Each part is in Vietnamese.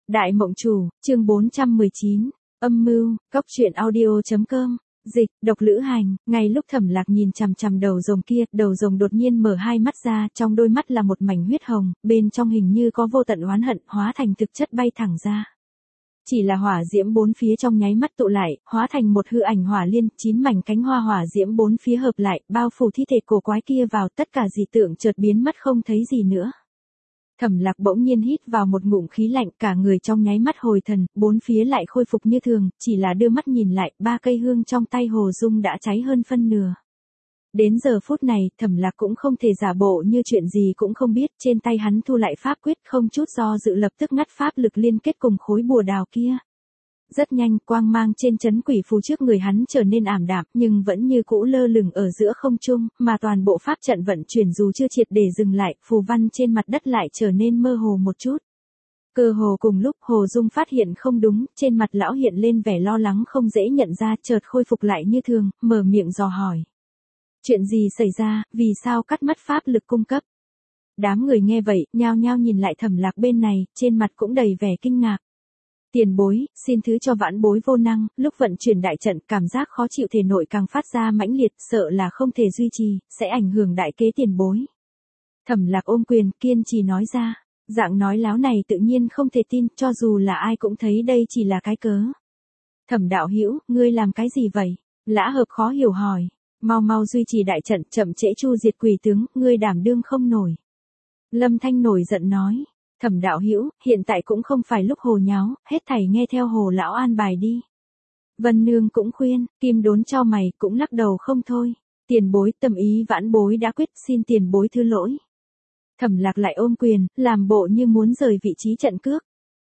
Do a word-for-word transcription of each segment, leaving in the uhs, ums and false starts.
Đại Mộng Chủ, chương bốn trăm mười chín, âm mưu, cóc truyện audio.com, dịch, độc lữ hành. Ngay lúc Thẩm Lạc nhìn chằm chằm đầu rồng kia, đầu rồng đột nhiên mở hai mắt ra, trong đôi mắt là một mảnh huyết hồng, bên trong hình như có vô tận oán hận, hóa thành thực chất bay thẳng ra. Chỉ là hỏa diễm bốn phía trong nháy mắt tụ lại, hóa thành một hư ảnh hỏa liên, chín mảnh cánh hoa hỏa diễm bốn phía hợp lại, bao phủ thi thể cổ quái kia vào, tất cả dị tượng chợt biến mất không thấy gì nữa. Thẩm Lạc bỗng nhiên hít vào một ngụm khí lạnh, cả người trong nháy mắt hồi thần, bốn phía lại khôi phục như thường, chỉ là đưa mắt nhìn lại, ba cây hương trong tay Hồ Dung đã cháy hơn phân nửa. Đến giờ phút này, Thẩm Lạc cũng không thể giả bộ như chuyện gì cũng không biết, trên tay hắn thu lại pháp quyết, không chút do dự lập tức ngắt pháp lực liên kết cùng khối bùa đào kia. Rất nhanh, quang mang trên chấn quỷ phù trước người hắn trở nên ảm đạm, nhưng vẫn như cũ lơ lửng ở giữa không trung, mà toàn bộ pháp trận vận chuyển dù chưa triệt để dừng lại, phù văn trên mặt đất lại trở nên mơ hồ một chút. Cơ hồ cùng lúc Hồ Dung phát hiện không đúng, trên mặt lão hiện lên vẻ lo lắng không dễ nhận ra, chợt khôi phục lại như thường, mở miệng dò hỏi. Chuyện gì xảy ra, vì sao cắt mất pháp lực cung cấp? Đám người nghe vậy, nhao nhao nhìn lại Thẩm Lạc bên này, trên mặt cũng đầy vẻ kinh ngạc. Tiền bối, xin thứ cho vãn bối vô năng, lúc vận chuyển đại trận cảm giác khó chịu thể nội càng phát ra mãnh liệt, sợ là không thể duy trì, sẽ ảnh hưởng đại kế tiền bối. Thẩm Lạc ôm quyền, kiên trì nói ra, dạng nói láo này tự nhiên không thể tin, cho dù là ai cũng thấy đây chỉ là cái cớ. Thẩm đạo hữu, ngươi làm cái gì vậy? Lã Hợp khó hiểu hỏi, mau mau duy trì đại trận, chậm trễ chu diệt quỷ tướng, ngươi đảm đương không nổi. Lâm Thanh nổi giận nói. Thẩm đạo hữu, hiện tại cũng không phải lúc hồ nháo, hết thảy nghe theo Hồ lão an bài đi. Vân Nương cũng khuyên, Kim Đốn cho mày, cũng lắc đầu không thôi. Tiền bối, tâm ý vãn bối đã quyết, xin tiền bối thứ lỗi. Thẩm Lạc lại ôm quyền, làm bộ như muốn rời vị trí trận cước.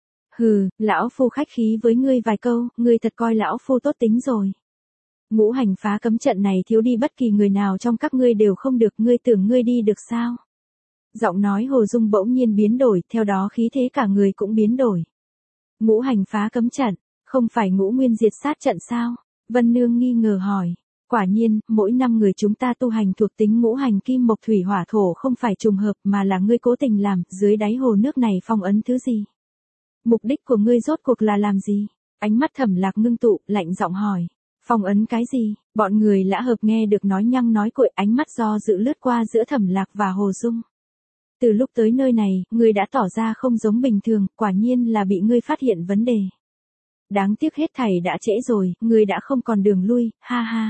Hừ, lão phu khách khí với ngươi vài câu, ngươi thật coi lão phu tốt tính rồi. Ngũ hành phá cấm trận này thiếu đi bất kỳ người nào trong các ngươi đều không được, ngươi tưởng ngươi đi được sao? Giọng nói Hồ Dung bỗng nhiên biến đổi, theo đó khí thế cả người cũng biến đổi. Ngũ hành phá cấm trận, không phải ngũ nguyên diệt sát trận sao? Vân Nương nghi ngờ hỏi. Quả nhiên, mỗi năm người chúng ta tu hành thuộc tính ngũ hành kim mộc thủy hỏa thổ không phải trùng hợp mà là ngươi cố tình làm, dưới đáy hồ nước này phong ấn thứ gì? Mục đích của ngươi rốt cuộc là làm gì? Ánh mắt Thẩm Lạc ngưng tụ, lạnh giọng hỏi. Phong ấn cái gì? Bọn người Lã Hợp nghe được nói nhăng nói cuội, ánh mắt do dự lướt qua giữa Thẩm Lạc và Hồ Dung. Từ lúc tới nơi này, ngươi đã tỏ ra không giống bình thường, quả nhiên là bị ngươi phát hiện vấn đề. Đáng tiếc hết thảy đã trễ rồi, ngươi đã không còn đường lui, ha ha.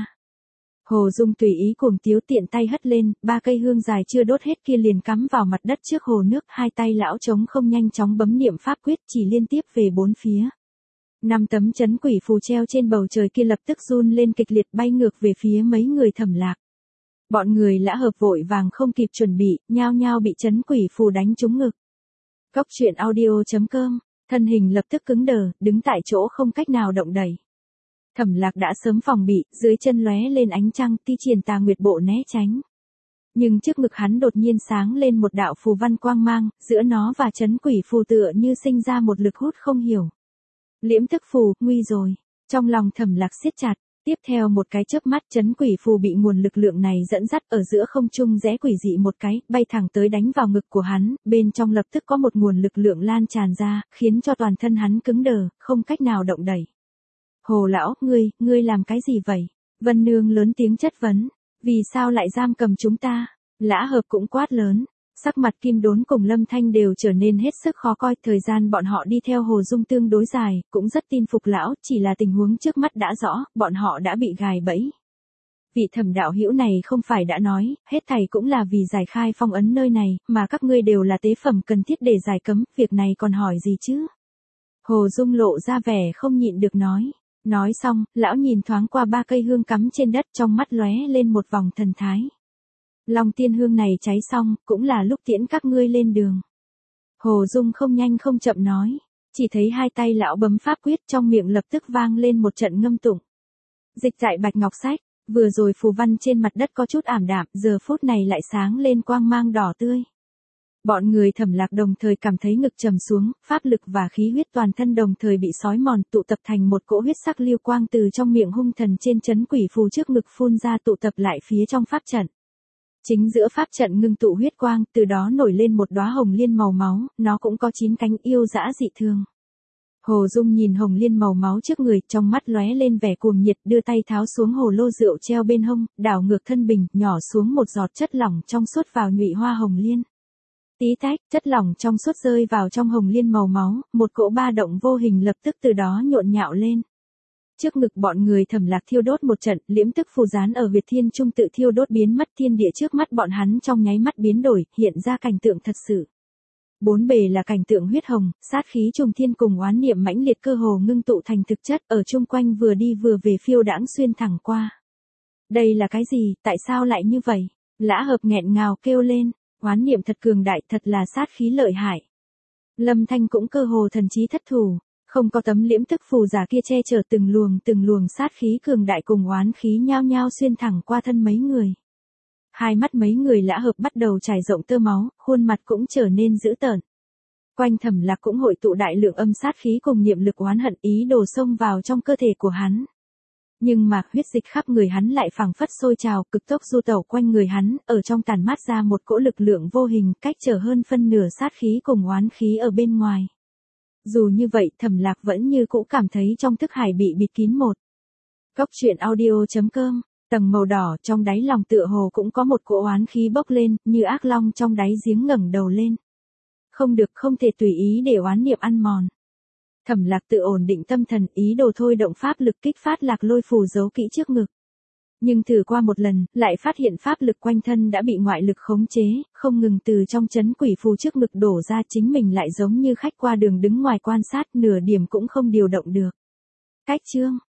Hồ Dung tùy ý cuồng tiếu, tiện tay hất lên, ba cây hương dài chưa đốt hết kia liền cắm vào mặt đất trước hồ nước, hai tay lão trống không nhanh chóng bấm niệm pháp quyết, chỉ liên tiếp về bốn phía. Năm tấm chấn quỷ phù treo trên bầu trời kia lập tức run lên kịch liệt, bay ngược về phía mấy người Thẩm Lạc. Bọn người Lã Hợp vội vàng không kịp chuẩn bị, nhao nhao bị chấn quỷ phù đánh trúng ngực. Cóc truyện audio.com, thân hình lập tức cứng đờ, đứng tại chỗ không cách nào động đậy. Thẩm Lạc đã sớm phòng bị, dưới chân lóe lên ánh trăng, ti triển tà nguyệt bộ né tránh. Nhưng trước ngực hắn đột nhiên sáng lên một đạo phù văn quang mang, giữa nó và chấn quỷ phù tựa như sinh ra một lực hút không hiểu. Liễm thức phù, nguy rồi. Trong lòng Thẩm Lạc siết chặt. Tiếp theo một cái chớp mắt, chấn quỷ phù bị nguồn lực lượng này dẫn dắt ở giữa không trung rẽ quỷ dị một cái, bay thẳng tới đánh vào ngực của hắn, bên trong lập tức có một nguồn lực lượng lan tràn ra, khiến cho toàn thân hắn cứng đờ, không cách nào động đậy. Hồ lão, ngươi, ngươi làm cái gì vậy? Vân Nương lớn tiếng chất vấn, vì sao lại giam cầm chúng ta? Lã Hợp cũng quát lớn. Sắc mặt Kim Đốn cùng Lâm Thanh đều trở nên hết sức khó coi, thời gian bọn họ đi theo Hồ Dung tương đối dài, cũng rất tin phục lão, chỉ là tình huống trước mắt đã rõ, bọn họ đã bị gài bẫy. Vị Thẩm đạo hữu này không phải đã nói, hết thảy cũng là vì giải khai phong ấn nơi này, mà các ngươi đều là tế phẩm cần thiết để giải cấm, việc này còn hỏi gì chứ? Hồ Dung lộ ra vẻ không nhịn được nói. Nói xong, lão nhìn thoáng qua ba cây hương cắm trên đất, trong mắt lóe lên một vòng thần thái. Long tiên hương này cháy xong, cũng là lúc tiễn các ngươi lên đường. Hồ Dung không nhanh không chậm nói, chỉ thấy hai tay lão bấm pháp quyết, trong miệng lập tức vang lên một trận ngâm tụng. Dịch tại bạch ngọc sách, vừa rồi phù văn trên mặt đất có chút ảm đạm, giờ phút này lại sáng lên quang mang đỏ tươi. Bọn người Thẩm Lạc đồng thời cảm thấy ngực trầm xuống, pháp lực và khí huyết toàn thân đồng thời bị xói mòn, tụ tập thành một cỗ huyết sắc lưu quang từ trong miệng hung thần trên chấn quỷ phù trước ngực phun ra, tụ tập lại phía trong pháp trận. Chính giữa pháp trận ngưng tụ huyết quang, từ đó nổi lên một đóa hồng liên màu máu, nó cũng có chín cánh, yêu dã dị thường. Hồ Dung nhìn hồng liên màu máu trước người, trong mắt lóe lên vẻ cuồng nhiệt, đưa tay tháo xuống hồ lô rượu treo bên hông, đảo ngược thân bình, nhỏ xuống một giọt chất lỏng trong suốt vào nhụy hoa hồng liên. Tí tách, chất lỏng trong suốt rơi vào trong hồng liên màu máu, một cỗ ba động vô hình lập tức từ đó nhộn nhạo lên. Trước ngực bọn người Thẩm Lạc thiêu đốt một trận, liễm tức phù dán ở Việt Thiên Trung tự thiêu đốt biến mất, thiên địa trước mắt bọn hắn trong nháy mắt biến đổi, hiện ra cảnh tượng thật sự. Bốn bề là cảnh tượng huyết hồng, sát khí trùng thiên cùng oán niệm mãnh liệt cơ hồ ngưng tụ thành thực chất, ở chung quanh vừa đi vừa về phiêu đãng xuyên thẳng qua. Đây là cái gì, tại sao lại như vậy? Lã Hợp nghẹn ngào kêu lên, oán niệm thật cường đại, thật là sát khí lợi hại. Lâm Thanh cũng cơ hồ thần trí thất thủ, không có tấm liễm tức phù giả kia che chở, từng luồng từng luồng sát khí cường đại cùng oán khí nhao nhao xuyên thẳng qua thân mấy người. Hai mắt mấy người Lã Hợp bắt đầu trải rộng tơ máu, khuôn mặt cũng trở nên dữ tợn. Quanh Thẩm Lạc cũng hội tụ đại lượng âm sát khí cùng niệm lực oán hận ý đồ xông vào trong cơ thể của hắn. Nhưng mà huyết dịch khắp người hắn lại phảng phất sôi trào, cực tốc du tẩu quanh người hắn, ở trong tàn mát ra một cỗ lực lượng vô hình, cách trở hơn phân nửa sát khí cùng oán khí ở bên ngoài. Dù như vậy, Thẩm Lạc vẫn như cũ cảm thấy trong thức hải bị bịt kín một. Góc truyện audio chấm com, tầng màu đỏ trong đáy lòng tựa hồ cũng có một cỗ oán khí bốc lên, như ác long trong đáy giếng ngẩng đầu lên. Không được, không thể tùy ý để oán niệm ăn mòn. Thẩm Lạc tự ổn định tâm thần, ý đồ thôi động pháp lực kích phát lạc lôi phù giấu kỹ trước ngực. Nhưng thử qua một lần, lại phát hiện pháp lực quanh thân đã bị ngoại lực khống chế, không ngừng từ trong chấn quỷ phù trước ngực đổ ra, chính mình lại giống như khách qua đường đứng ngoài quan sát, nửa điểm cũng không điều động được. Cách chương